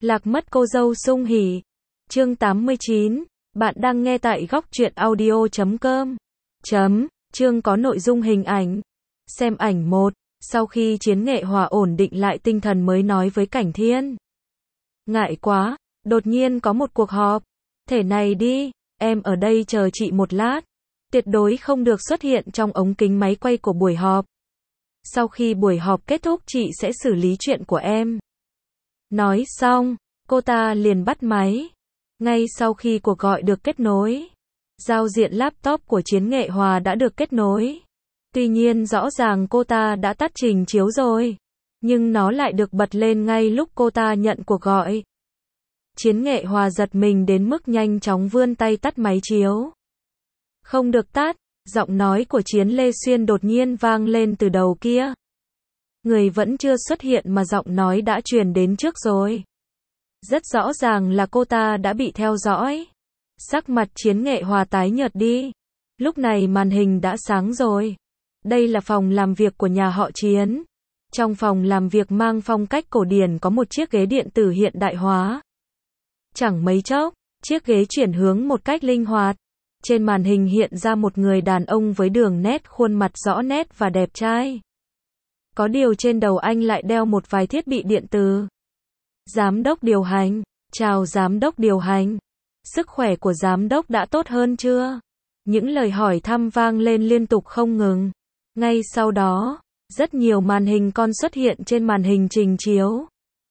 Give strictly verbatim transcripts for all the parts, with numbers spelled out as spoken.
Lạc mất cô dâu sung hỉ. Chương tám mươi chín. Bạn đang nghe tại góc truyện audio chấm com. Chấm. Chương có nội dung hình ảnh. Xem ảnh một. Sau khi Chiến Nghệ Hòa ổn định lại tinh thần mới nói với Cảnh Thiên. Ngại quá, đột nhiên có một cuộc họp. Thể này đi, em ở đây chờ chị một lát. Tuyệt đối không được xuất hiện trong ống kính máy quay của buổi họp. Sau khi buổi họp kết thúc chị sẽ xử lý chuyện của em. Nói xong, cô ta liền bắt máy. Ngay sau khi cuộc gọi được kết nối, giao diện laptop của Chiến Nghệ Hòa đã được kết nối. Tuy nhiên rõ ràng cô ta đã tắt trình chiếu rồi, nhưng nó lại được bật lên ngay lúc cô ta nhận cuộc gọi. Chiến Nghệ Hòa giật mình đến mức nhanh chóng vươn tay tắt máy chiếu. Không được tắt, giọng nói của Chiến Lê Xuyên đột nhiên vang lên từ đầu kia. Người vẫn chưa xuất hiện mà giọng nói đã truyền đến trước rồi. Rất rõ ràng là cô ta đã bị theo dõi. Sắc mặt Chiến Nghệ Hòa tái nhợt đi. Lúc này màn hình đã sáng rồi. Đây là phòng làm việc của nhà họ Chiến. Trong phòng làm việc mang phong cách cổ điển có một chiếc ghế điện tử hiện đại hóa. Chẳng mấy chốc, chiếc ghế chuyển hướng một cách linh hoạt. Trên màn hình hiện ra một người đàn ông với đường nét khuôn mặt rõ nét và đẹp trai. Có điều trên đầu anh lại đeo một vài thiết bị điện tử. Giám đốc điều hành. Chào giám đốc điều hành. Sức khỏe của giám đốc đã tốt hơn chưa? Những lời hỏi thăm vang lên liên tục không ngừng. Ngay sau đó, rất nhiều màn hình con xuất hiện trên màn hình trình chiếu.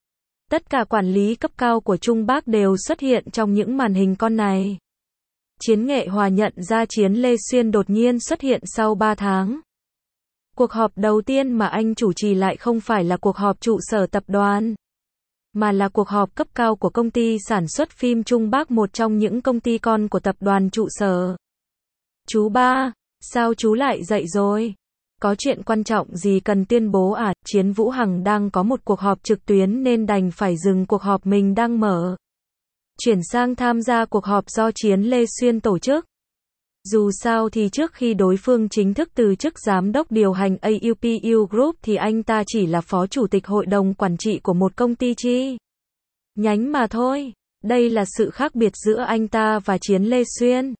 Tất cả quản lý cấp cao của Trung Bắc đều xuất hiện trong những màn hình con này. Chiến Nghệ Hòa nhận ra Chiến Lê Xuyên đột nhiên xuất hiện sau ba tháng. Cuộc họp đầu tiên mà anh chủ trì lại không phải là cuộc họp trụ sở tập đoàn, mà là cuộc họp cấp cao của công ty sản xuất phim Trung Bắc, một trong những công ty con của tập đoàn trụ sở. Chú ba, sao chú lại dậy rồi? Có chuyện quan trọng gì cần tuyên bố à? Chiến Vũ Hằng đang có một cuộc họp trực tuyến nên đành phải dừng cuộc họp mình đang mở. Chuyển sang tham gia cuộc họp do Chiến Lê Xuyên tổ chức. Dù sao thì trước khi đối phương chính thức từ chức giám đốc điều hành a u pê u Group thì anh ta chỉ là phó chủ tịch hội đồng quản trị của một công ty chi nhánh mà thôi. Đây là sự khác biệt giữa anh ta và Chiến Lê Xuyên.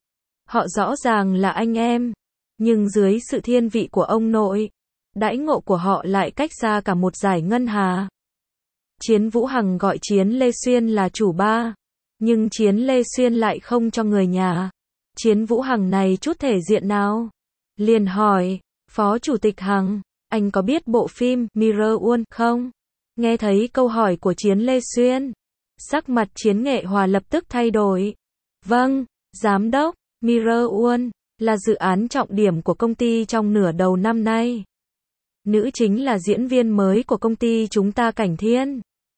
Họ rõ ràng là anh em, nhưng dưới sự thiên vị của ông nội, đãi ngộ của họ lại cách xa cả một dải ngân hà. Chiến Vũ Hằng gọi Chiến Lê Xuyên là chủ ba, nhưng Chiến Lê Xuyên lại không cho người nhà. Chiến Vũ Hằng này chút thể diện nào? Liền hỏi, Phó Chủ tịch Hằng, anh có biết bộ phim Mirror World không? Nghe thấy câu hỏi của Chiến Lê Xuyên, sắc mặt Chiến Nghệ Hòa lập tức thay đổi. Vâng, giám đốc, Mirror World là dự án trọng điểm của công ty trong nửa đầu năm nay. Nữ chính là diễn viên mới của công ty chúng ta, Cảnh Thiên.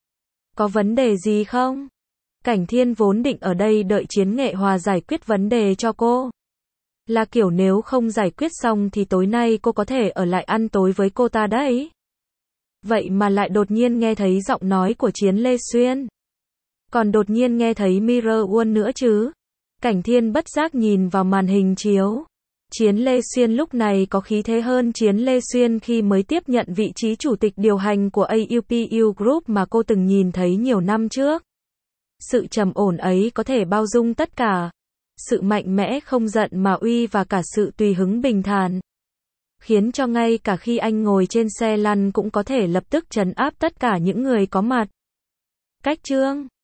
Có vấn đề gì không? Cảnh Thiên vốn định ở đây đợi Chiến Nghệ Hòa giải quyết vấn đề cho cô. Là kiểu nếu không giải quyết xong thì tối nay cô có thể ở lại ăn tối với cô ta đấy. Vậy mà lại đột nhiên nghe thấy giọng nói của Chiến Lê Xuyên. Còn đột nhiên nghe thấy Mirror World nữa chứ. Cảnh Thiên bất giác nhìn vào màn hình chiếu. Chiến Lê Xuyên lúc này có khí thế hơn Chiến Lê Xuyên khi mới tiếp nhận vị trí chủ tịch điều hành của a u pê u Group mà cô từng nhìn thấy nhiều năm trước. Sự trầm ổn ấy có thể bao dung tất cả. Sự mạnh mẽ không giận mà uy và cả sự tùy hứng bình thản. Khiến cho ngay cả khi anh ngồi trên xe lăn cũng có thể lập tức trấn áp tất cả những người có mặt. Cách chương